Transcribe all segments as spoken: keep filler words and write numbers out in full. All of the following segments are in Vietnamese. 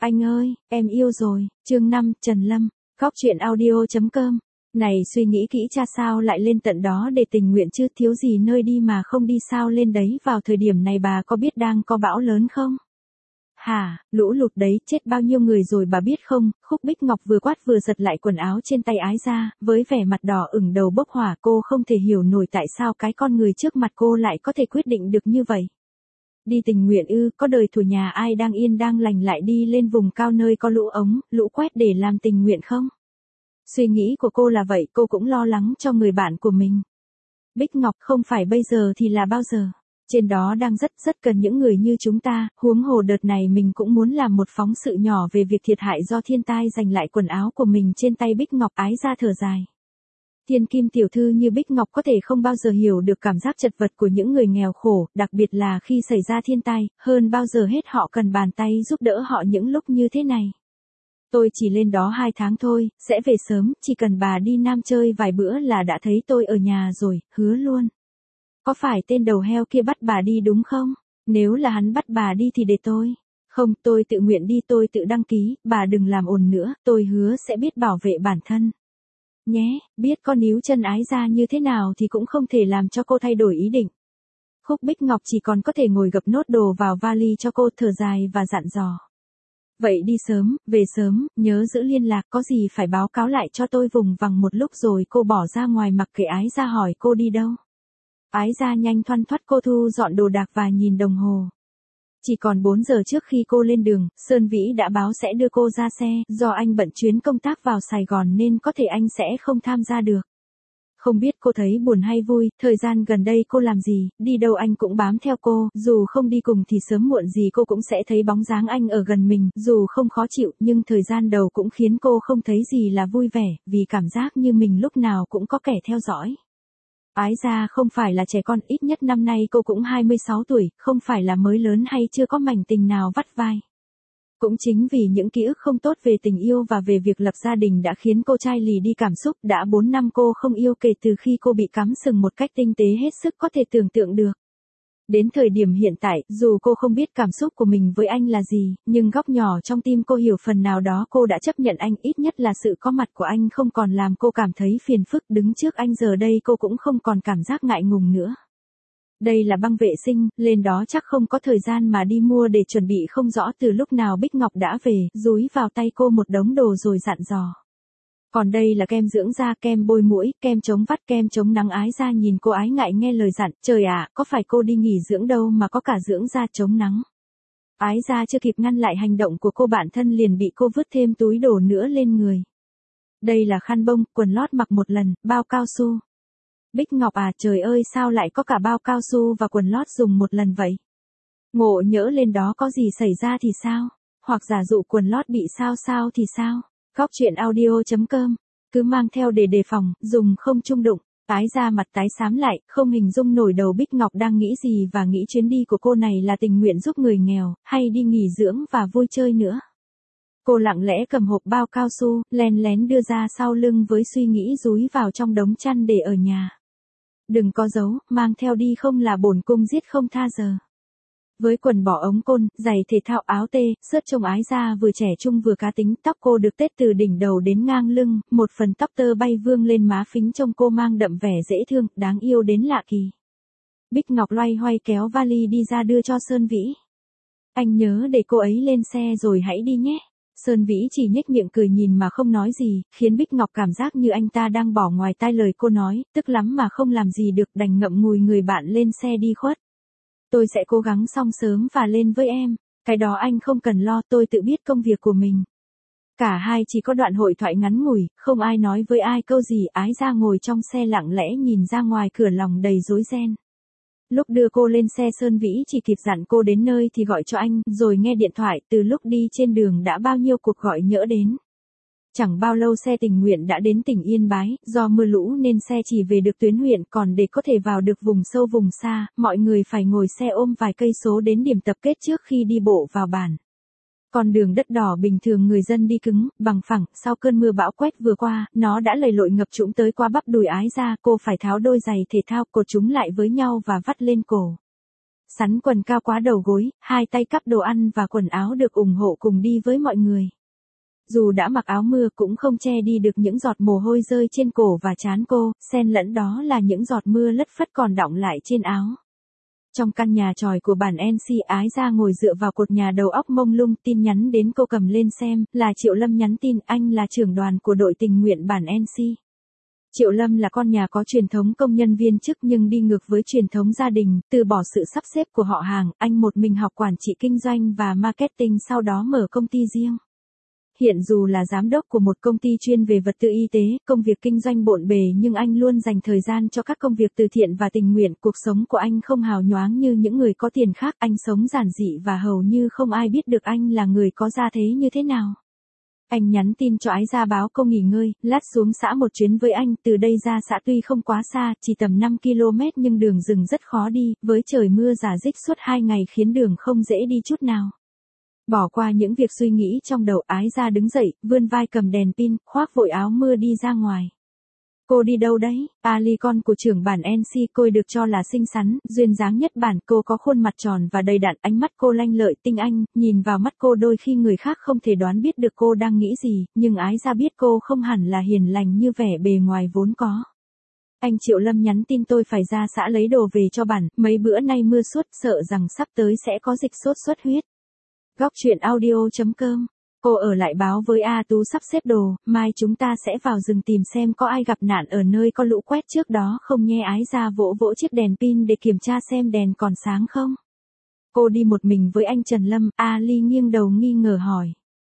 Anh ơi, em yêu rồi, chương năm, Trần Lâm, góc truyện audio.com. Này suy nghĩ kỹ cha sao lại lên tận đó để tình nguyện chứ, thiếu gì nơi đi mà không đi sao lên đấy vào thời điểm này, bà có biết đang có bão lớn không? Hả, lũ lụt đấy, chết bao nhiêu người rồi bà biết không? Khúc Bích Ngọc vừa quát vừa giật lại quần áo trên tay ái ra, với vẻ mặt đỏ ửng đầu bốc hỏa. Cô không thể hiểu nổi tại sao cái con người trước mặt cô lại có thể quyết định được như vậy. Đi tình nguyện ư? Có đời thủ nhà ai đang yên đang lành lại đi lên vùng cao nơi có lũ ống, lũ quét để làm tình nguyện không? Suy nghĩ của cô là vậy, cô cũng lo lắng cho người bạn của mình. Bích Ngọc, không phải bây giờ thì là bao giờ? Trên đó đang rất rất cần những người như chúng ta, huống hồ đợt này mình cũng muốn làm một phóng sự nhỏ về việc thiệt hại do thiên tai. Giành lại quần áo của mình trên tay Bích Ngọc ái ra thở dài. Thiên kim tiểu thư như Bích Ngọc có thể không bao giờ hiểu được cảm giác chật vật của những người nghèo khổ, đặc biệt là khi xảy ra thiên tai, hơn bao giờ hết họ cần bàn tay giúp đỡ họ những lúc như thế này. Tôi chỉ lên đó hai tháng thôi, sẽ về sớm, chỉ cần bà đi Nam chơi vài bữa là đã thấy tôi ở nhà rồi, hứa luôn. Có phải tên đầu heo kia bắt bà đi đúng không? Nếu là hắn bắt bà đi thì để tôi. Không, tôi tự nguyện đi, tôi tự đăng ký, bà đừng làm ồn nữa, tôi hứa sẽ biết bảo vệ bản thân. Nhé, biết con níu chân ái ra như thế nào thì cũng không thể làm cho cô thay đổi ý định. Khúc Bích Ngọc chỉ còn có thể ngồi gập nốt đồ vào vali cho cô, thở dài và dặn dò. Vậy đi sớm, về sớm, nhớ giữ liên lạc, có gì phải báo cáo lại cho tôi. Vùng vằng một lúc rồi cô bỏ ra ngoài mặc kệ ái ra hỏi cô đi đâu. Ái ra nhanh thoăn thoắt, cô thu dọn đồ đạc và nhìn đồng hồ. Chỉ còn bốn giờ trước khi cô lên đường, Sơn Vĩ đã báo sẽ đưa cô ra xe, do anh bận chuyến công tác vào Sài Gòn nên có thể anh sẽ không tham gia được. Không biết cô thấy buồn hay vui, thời gian gần đây cô làm gì, đi đâu anh cũng bám theo cô, dù không đi cùng thì sớm muộn gì cô cũng sẽ thấy bóng dáng anh ở gần mình, dù không khó chịu nhưng thời gian đầu cũng khiến cô không thấy gì là vui vẻ, vì cảm giác như mình lúc nào cũng có kẻ theo dõi. Ái ra không phải là trẻ con, ít nhất năm nay cô cũng hai mươi sáu tuổi, không phải là mới lớn hay chưa có mảnh tình nào vắt vai. Cũng chính vì những ký ức không tốt về tình yêu và về việc lập gia đình đã khiến cô chai lì đi cảm xúc. Đã bốn năm cô không yêu kể từ khi cô bị cắm sừng một cách tinh tế hết sức có thể tưởng tượng được. Đến thời điểm hiện tại, dù cô không biết cảm xúc của mình với anh là gì, nhưng góc nhỏ trong tim cô hiểu phần nào đó cô đã chấp nhận anh, ít nhất là sự có mặt của anh không còn làm cô cảm thấy phiền phức. Đứng trước anh giờ đây cô cũng không còn cảm giác ngại ngùng nữa. Đây là băng vệ sinh, lên đó chắc không có thời gian mà đi mua để chuẩn bị. Không rõ từ lúc nào Bích Ngọc đã về, dúi vào tay cô một đống đồ rồi dặn dò. Còn đây là kem dưỡng da, kem bôi mũi, kem chống vắt, kem chống nắng. Ái ra nhìn cô ái ngại nghe lời dặn, trời ạ, có phải cô đi nghỉ dưỡng đâu mà có cả dưỡng da chống nắng. Ái ra chưa kịp ngăn lại hành động của cô, bản thân liền bị cô vứt thêm túi đồ nữa lên người. Đây là khăn bông, quần lót mặc một lần, bao cao su. Bích Ngọc à, trời ơi sao lại có cả bao cao su và quần lót dùng một lần vậy? Ngộ nhỡ lên đó có gì xảy ra thì sao? Hoặc giả dụ quần lót bị sao sao thì sao? Góc truyện audio.com, cứ mang theo để đề phòng, dùng không chung đụng. Ái ra mặt tái xám lại, không hình dung nổi đầu Bích Ngọc đang nghĩ gì và nghĩ chuyến đi của cô này là tình nguyện giúp người nghèo, hay đi nghỉ dưỡng và vui chơi nữa. Cô lặng lẽ cầm hộp bao cao su, len lén đưa ra sau lưng với suy nghĩ dúi vào trong đống chăn để ở nhà. Đừng có giấu, mang theo đi không là bổn cung giết không tha giờ. Với quần bỏ ống côn, giày thể thao, áo tê, sớt trông ái ra vừa trẻ trung vừa cá tính. Tóc cô được tết từ đỉnh đầu đến ngang lưng, một phần tóc tơ bay vương lên má phính trông cô mang đậm vẻ dễ thương, đáng yêu đến lạ kỳ. Bích Ngọc loay hoay kéo vali đi ra đưa cho Sơn Vĩ. Anh nhớ để cô ấy lên xe rồi hãy đi nhé. Sơn Vĩ chỉ nhếch miệng cười nhìn mà không nói gì, khiến Bích Ngọc cảm giác như anh ta đang bỏ ngoài tai lời cô nói, tức lắm mà không làm gì được, đành ngậm ngùi người bạn lên xe đi khuất. Tôi sẽ cố gắng xong sớm và lên với em, cái đó anh không cần lo, tôi tự biết công việc của mình. Cả hai chỉ có đoạn hội thoại ngắn ngủi, không ai nói với ai câu gì. Ái ra ngồi trong xe lặng lẽ nhìn ra ngoài cửa, lòng đầy rối ren. Lúc đưa cô lên xe, Sơn Vĩ chỉ kịp dặn cô đến nơi thì gọi cho anh, rồi nghe điện thoại. Từ lúc đi trên đường đã bao nhiêu cuộc gọi nhỡ đến. Chẳng bao lâu xe tình nguyện đã đến tỉnh Yên Bái, do mưa lũ nên xe chỉ về được tuyến huyện, còn để có thể vào được vùng sâu vùng xa, mọi người phải ngồi xe ôm vài cây số đến điểm tập kết trước khi đi bộ vào bản. Con đường đất đỏ bình thường người dân đi cứng, bằng phẳng, sau cơn mưa bão quét vừa qua, nó đã lầy lội ngập trũng tới qua bắp đùi ái ra, cô phải tháo đôi giày thể thao, cột chúng lại với nhau và vắt lên cổ. sắn quần cao quá đầu gối, hai tay cắp đồ ăn và quần áo được ủng hộ cùng đi với mọi người. Dù đã mặc áo mưa cũng không che đi được những giọt mồ hôi rơi trên cổ và trán cô, xen lẫn đó là những giọt mưa lất phất còn đọng lại trên áo. Trong căn nhà tròi của bản en xê, Ái Gia ngồi dựa vào cột nhà đầu óc mông lung, tin nhắn đến cô cầm lên xem, là Triệu Lâm nhắn tin, anh là trưởng đoàn của đội tình nguyện bản en xê. Triệu Lâm là con nhà có truyền thống công nhân viên chức nhưng đi ngược với truyền thống gia đình, từ bỏ sự sắp xếp của họ hàng, anh một mình học quản trị kinh doanh và marketing sau đó mở công ty riêng. Hiện dù là giám đốc của một công ty chuyên về vật tư y tế, công việc kinh doanh bộn bề nhưng anh luôn dành thời gian cho các công việc từ thiện và tình nguyện. Cuộc sống của anh không hào nhoáng như những người có tiền khác, anh sống giản dị và hầu như không ai biết được anh là người có gia thế như thế nào. Anh nhắn tin cho Ái Gia báo cô nghỉ ngơi, lát xuống xã một chuyến với anh, từ đây ra xã tuy không quá xa, chỉ tầm năm ki lô mét nhưng đường rừng rất khó đi, với trời mưa rả rích suốt hai ngày khiến đường không dễ đi chút nào. Bỏ qua những việc suy nghĩ trong đầu, Ái Gia đứng dậy, vươn vai cầm đèn pin, khoác vội áo mưa đi ra ngoài. Cô đi đâu đấy? Ali, con của trưởng bản en xê, cô được cho là xinh xắn, duyên dáng nhất bản, cô có khuôn mặt tròn và đầy đặn, ánh mắt cô lanh lợi, tinh anh, nhìn vào mắt cô đôi khi người khác không thể đoán biết được cô đang nghĩ gì, nhưng Ái Gia biết cô không hẳn là hiền lành như vẻ bề ngoài vốn có. Anh Triệu Lâm nhắn tin tôi phải ra xã lấy đồ về cho bản, mấy bữa nay mưa suốt, sợ rằng sắp tới sẽ có dịch sốt xuất huyết. Góc truyện audio chấm com. Cô ở lại báo với A Tú sắp xếp đồ, mai chúng ta sẽ vào rừng tìm xem có ai gặp nạn ở nơi có lũ quét trước đó không nhé. Ái Gia vỗ vỗ chiếc đèn pin để kiểm tra xem đèn còn sáng không. Cô đi một mình với anh Trần Lâm, Ali nghiêng đầu nghi ngờ hỏi.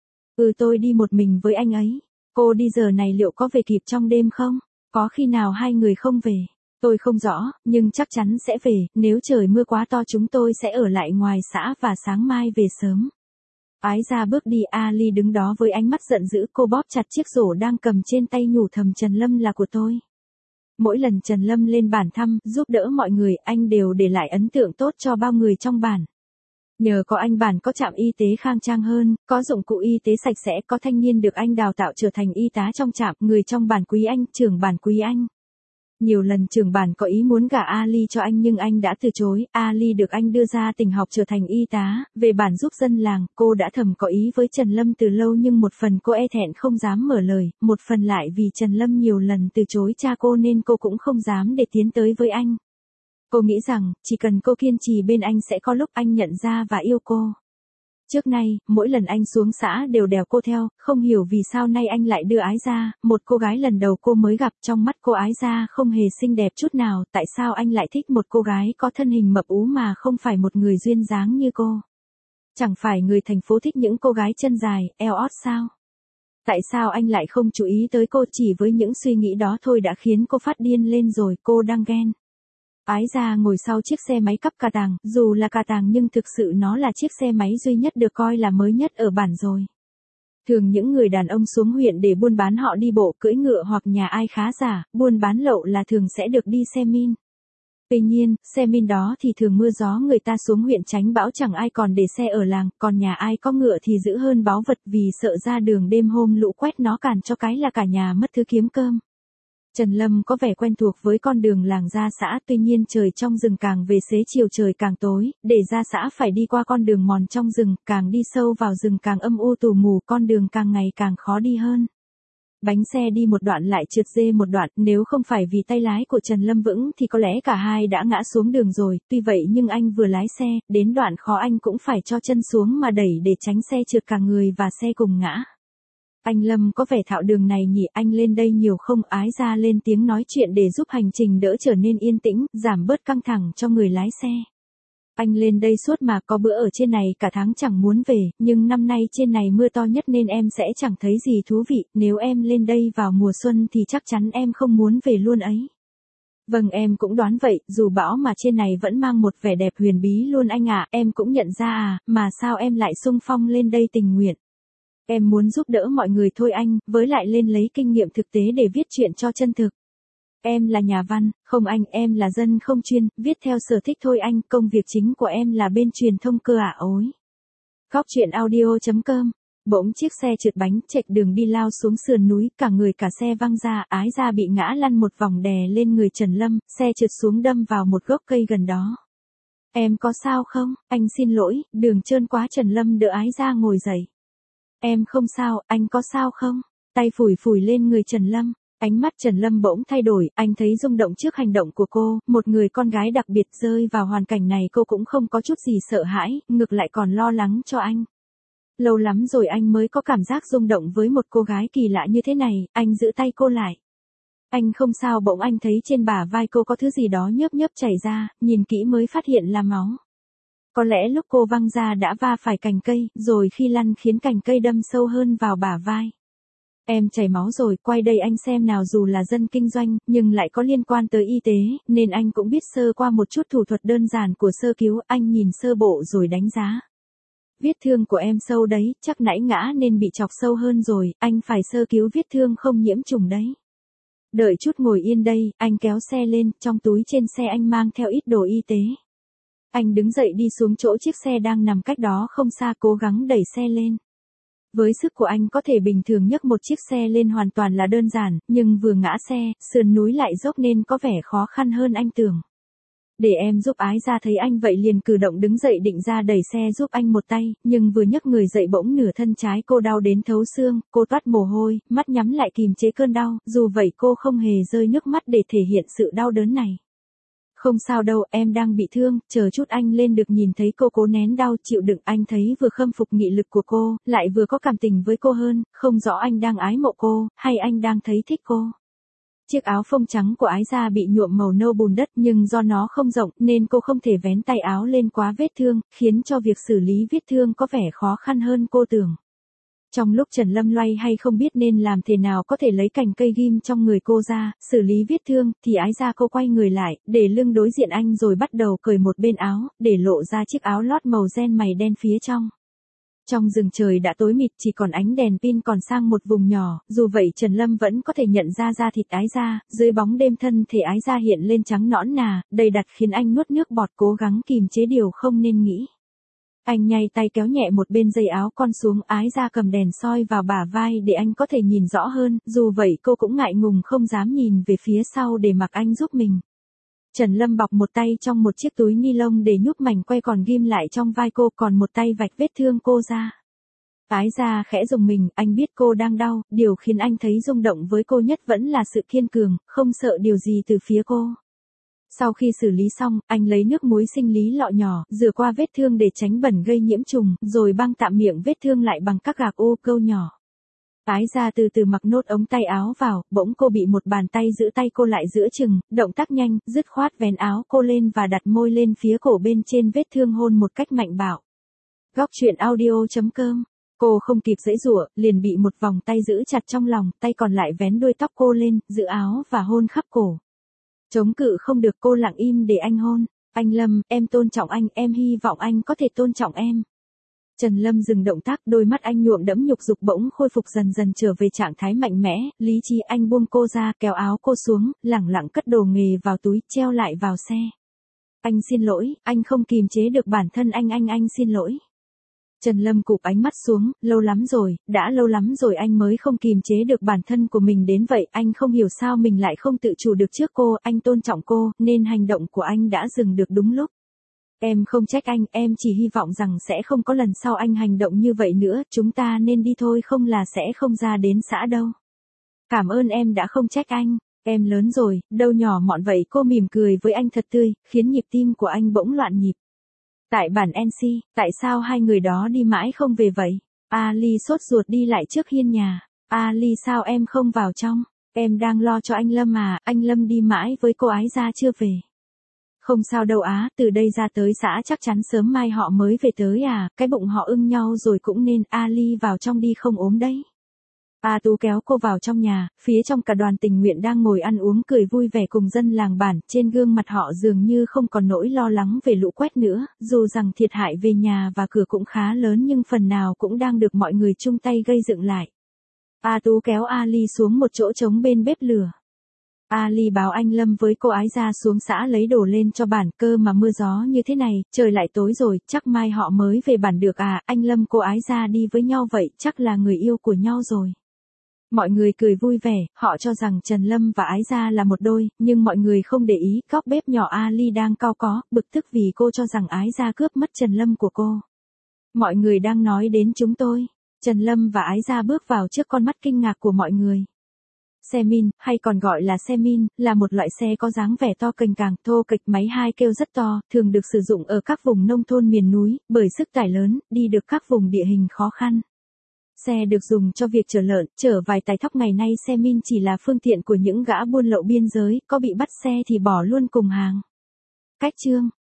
Ừ, tôi đi một mình với anh ấy. Cô đi giờ này liệu có về kịp trong đêm không? Có khi nào hai người không về? Tôi không rõ, nhưng chắc chắn sẽ về, nếu trời mưa quá to chúng tôi sẽ ở lại ngoài xã và sáng mai về sớm. Ái Gia bước đi, Ali đứng đó với ánh mắt giận dữ, cô bóp chặt chiếc rổ đang cầm trên tay nhủ thầm Trần Lâm là của tôi. Mỗi lần Trần Lâm lên bản thăm, giúp đỡ mọi người, anh đều để lại ấn tượng tốt cho bao người trong bản. Nhờ có anh bản có trạm y tế khang trang hơn, có dụng cụ y tế sạch sẽ, có thanh niên được anh đào tạo trở thành y tá trong trạm, người trong bản quý anh, trưởng bản quý anh. Nhiều lần trưởng bản có ý muốn gả Ali cho anh nhưng anh đã từ chối, Ali được anh đưa ra tỉnh học trở thành y tá, về bản giúp dân làng, cô đã thầm có ý với Trần Lâm từ lâu nhưng một phần cô e thẹn không dám mở lời, một phần lại vì Trần Lâm nhiều lần từ chối cha cô nên cô cũng không dám để tiến tới với anh. Cô nghĩ rằng, chỉ cần cô kiên trì bên anh sẽ có lúc anh nhận ra và yêu cô. Trước nay, mỗi lần anh xuống xã đều đèo cô theo, không hiểu vì sao nay anh lại đưa Ái Gia, một cô gái lần đầu cô mới gặp, trong mắt cô Ái Gia không hề xinh đẹp chút nào, tại sao anh lại thích một cô gái có thân hình mập ú mà không phải một người duyên dáng như cô? Chẳng phải người thành phố thích những cô gái chân dài, eo ót sao? Tại sao anh lại không chú ý tới cô? Chỉ với những suy nghĩ đó thôi đã khiến cô phát điên lên rồi, cô đang ghen. Ái Gia ngồi sau chiếc xe máy cắp cà tàng, dù là cà tàng nhưng thực sự nó là chiếc xe máy duy nhất được coi là mới nhất ở bản rồi. Thường những người đàn ông xuống huyện để buôn bán họ đi bộ, cưỡi ngựa hoặc nhà ai khá giả, buôn bán lậu là thường sẽ được đi xe min. Tuy nhiên, xe min đó thì thường mưa gió người ta xuống huyện tránh bão chẳng ai còn để xe ở làng, còn nhà ai có ngựa thì giữ hơn báu vật vì sợ ra đường đêm hôm lũ quét nó cản cho cái là cả nhà mất thứ kiếm cơm. Trần Lâm có vẻ quen thuộc với con đường làng ra xã, tuy nhiên trời trong rừng càng về xế chiều trời càng tối, để ra xã phải đi qua con đường mòn trong rừng, càng đi sâu vào rừng càng âm u tù mù, con đường càng ngày càng khó đi hơn. Bánh xe đi một đoạn lại trượt dê một đoạn, nếu không phải vì tay lái của Trần Lâm vững thì có lẽ cả hai đã ngã xuống đường rồi, tuy vậy nhưng anh vừa lái xe, đến đoạn khó anh cũng phải cho chân xuống mà đẩy để tránh xe trượt cả người và xe cùng ngã. Anh Lâm có vẻ thạo đường này nhỉ, anh lên đây nhiều không? Ái Gia lên tiếng nói chuyện để giúp hành trình đỡ trở nên yên tĩnh, giảm bớt căng thẳng cho người lái xe. Anh lên đây suốt mà, có bữa ở trên này cả tháng chẳng muốn về, nhưng năm nay trên này mưa to nhất nên em sẽ chẳng thấy gì thú vị, nếu em lên đây vào mùa xuân thì chắc chắn em không muốn về luôn ấy. Vâng, em cũng đoán vậy, dù bão mà trên này vẫn mang một vẻ đẹp huyền bí luôn anh ạ, em cũng nhận ra à, mà sao em lại xung phong lên đây tình nguyện? Em muốn giúp đỡ mọi người thôi anh, với lại lên lấy kinh nghiệm thực tế để viết chuyện cho chân thực. Em là nhà văn, không anh, em là dân không chuyên, viết theo sở thích thôi anh, công việc chính của em là bên truyền thông cơ ạ. Ối. Góc truyện audio chấm com. Bỗng chiếc xe trượt bánh chệch đường đi lao xuống sườn núi, cả người cả xe văng ra, Ái Gia bị ngã lăn một vòng đè lên người Trần Lâm, xe trượt xuống đâm vào một gốc cây gần đó. Em có sao không? Anh xin lỗi, đường trơn quá. Trần Lâm đỡ Ái Gia ngồi dậy. Em không sao, anh có sao không? Tay phủi phủi lên người Trần Lâm. Ánh mắt Trần Lâm bỗng thay đổi, anh thấy rung động trước hành động của cô, một người con gái đặc biệt rơi vào hoàn cảnh này cô cũng không có chút gì sợ hãi, ngược lại còn lo lắng cho anh. Lâu lắm rồi anh mới có cảm giác rung động với một cô gái kỳ lạ như thế này, anh giữ tay cô lại. Anh không sao. Bỗng anh thấy trên bả vai cô có thứ gì đó nhớp nhớp chảy ra, nhìn kỹ mới phát hiện là máu. Có lẽ lúc cô văng ra đã va phải cành cây, rồi khi lăn khiến cành cây đâm sâu hơn vào bả vai. Em chảy máu rồi, quay đây anh xem nào. Dù là dân kinh doanh, nhưng lại có liên quan tới y tế, nên anh cũng biết sơ qua một chút thủ thuật đơn giản của sơ cứu, anh nhìn sơ bộ rồi đánh giá. Vết thương của em sâu đấy, chắc nãy ngã nên bị chọc sâu hơn rồi, anh phải sơ cứu vết thương không nhiễm trùng đấy. Đợi chút ngồi yên đây, anh kéo xe lên, trong túi trên xe anh mang theo ít đồ y tế. Anh đứng dậy đi xuống chỗ chiếc xe đang nằm cách đó không xa, cố gắng đẩy xe lên. Với sức của anh có thể bình thường nhấc một chiếc xe lên hoàn toàn là đơn giản, nhưng vừa ngã xe, sườn núi lại dốc nên có vẻ khó khăn hơn anh tưởng. Để em giúp. Ái Gia thấy anh vậy liền cử động đứng dậy định ra đẩy xe giúp anh một tay, nhưng vừa nhấc người dậy bỗng nửa thân trái cô đau đến thấu xương, cô toát mồ hôi, mắt nhắm lại kìm chế cơn đau, dù vậy cô không hề rơi nước mắt để thể hiện sự đau đớn này. Không sao đâu, em đang bị thương, chờ chút anh lên được. Nhìn thấy cô cố nén đau chịu đựng, anh thấy vừa khâm phục nghị lực của cô, lại vừa có cảm tình với cô hơn, không rõ anh đang ái mộ cô, hay anh đang thấy thích cô. Chiếc áo phông trắng của Ái Gia bị nhuộm màu nâu bùn đất, nhưng do nó không rộng nên cô không thể vén tay áo lên quá vết thương, khiến cho việc xử lý vết thương có vẻ khó khăn hơn cô tưởng. Trong lúc Trần Lâm loay hay không biết nên làm thế nào có thể lấy cành cây ghim trong người cô ra, xử lý vết thương, thì Ái Gia cô quay người lại, để lưng đối diện anh rồi bắt đầu cởi một bên áo, để lộ ra chiếc áo lót màu ren mày đen phía trong. Trong rừng trời đã tối mịt, chỉ còn ánh đèn pin còn sang một vùng nhỏ, dù vậy Trần Lâm vẫn có thể nhận ra da thịt Ái Gia, dưới bóng đêm thân thể Ái Gia hiện lên trắng nõn nà, đầy đặn khiến anh nuốt nước bọt cố gắng kìm chế điều không nên nghĩ. Anh nhay tay kéo nhẹ một bên dây áo con xuống, Ái Gia cầm đèn soi vào bả vai để anh có thể nhìn rõ hơn, dù vậy cô cũng ngại ngùng không dám nhìn về phía sau để mặc anh giúp mình. Trần Lâm bọc một tay trong một chiếc túi ni lông để nhúc mảnh quay còn ghim lại trong vai cô, còn một tay vạch vết thương cô ra. Ái Gia khẽ rùng mình, anh biết cô đang đau, điều khiến anh thấy rung động với cô nhất vẫn là sự kiên cường, không sợ điều gì từ phía cô. Sau khi xử lý xong, anh lấy nước muối sinh lý lọ nhỏ, rửa qua vết thương để tránh bẩn gây nhiễm trùng, rồi băng tạm miệng vết thương lại bằng các gạc ô câu nhỏ. Ái Gia từ từ mặc nốt ống tay áo vào, bỗng cô bị một bàn tay giữ tay cô lại giữa chừng, động tác nhanh, dứt khoát vén áo cô lên và đặt môi lên phía cổ bên trên vết thương hôn một cách mạnh bạo. Góc truyện audio chấm com. Cô không kịp giãy giụa, liền bị một vòng tay giữ chặt trong lòng, tay còn lại vén đuôi tóc cô lên, giữ áo và hôn khắp cổ. Chống cự không được, cô lặng im để anh hôn. Anh Lâm, em tôn trọng anh, em hy vọng anh có thể tôn trọng em. Trần Lâm dừng động tác, đôi mắt anh nhuộm đẫm nhục dục bỗng khôi phục dần dần trở về trạng thái mạnh mẽ, lý trí. Anh buông cô ra, kéo áo cô xuống, lẳng lặng cất đồ nghề vào túi, treo lại vào xe. Anh xin lỗi, anh không kìm chế được bản thân anh anh anh xin lỗi. Trần Lâm cụp ánh mắt xuống, lâu lắm rồi, đã lâu lắm rồi anh mới không kìm chế được bản thân của mình đến vậy, anh không hiểu sao mình lại không tự chủ được trước cô, anh tôn trọng cô, nên hành động của anh đã dừng được đúng lúc. Em không trách anh, em chỉ hy vọng rằng sẽ không có lần sau anh hành động như vậy nữa, chúng ta nên đi thôi không là sẽ không ra đến xã đâu. Cảm ơn em đã không trách anh, em lớn rồi, đâu nhỏ mọn vậy. Cô mỉm cười với anh thật tươi, khiến nhịp tim của anh bỗng loạn nhịp. Tại bản en xê, tại sao hai người đó đi mãi không về vậy? Ali sốt ruột đi lại trước hiên nhà. Ali sao em không vào trong? Em đang lo cho anh Lâm à, anh Lâm đi mãi với cô Ái Gia chưa về. Không sao đâu á, từ đây ra tới xã chắc chắn sớm mai họ mới về tới à, cái bụng họ ưng nhau rồi cũng nên. Ali vào trong đi không ốm đấy. A Tú kéo cô vào trong nhà, phía trong cả đoàn tình nguyện đang ngồi ăn uống cười vui vẻ cùng dân làng bản, trên gương mặt họ dường như không còn nỗi lo lắng về lũ quét nữa, dù rằng thiệt hại về nhà và cửa cũng khá lớn nhưng phần nào cũng đang được mọi người chung tay gây dựng lại. A Tú kéo Ali xuống một chỗ trống bên bếp lửa. Ali báo anh Lâm với cô Ái Gia xuống xã lấy đồ lên cho bản, cơ mà mưa gió như thế này, trời lại tối rồi, chắc mai họ mới về bản được à, anh Lâm cô Ái Gia đi với nhau vậy, chắc là người yêu của nhau rồi. Mọi người cười vui vẻ, họ cho rằng Trần Lâm và Ái Gia là một đôi, nhưng mọi người không để ý, góc bếp nhỏ Ali đang cau có, bực tức vì cô cho rằng Ái Gia cướp mất Trần Lâm của cô. Mọi người đang nói đến chúng tôi. Trần Lâm và Ái Gia bước vào trước con mắt kinh ngạc của mọi người. Xe min, hay còn gọi là xe min, là một loại xe có dáng vẻ to cành càng, thô kệch, máy hai kêu rất to, thường được sử dụng ở các vùng nông thôn miền núi, bởi sức tải lớn, đi được các vùng địa hình khó khăn. Xe được dùng cho việc chở lợn, chở vài tài thóc. Ngày nay xe min chỉ là phương tiện của những gã buôn lậu biên giới, có bị bắt xe thì bỏ luôn cùng hàng. Cách chương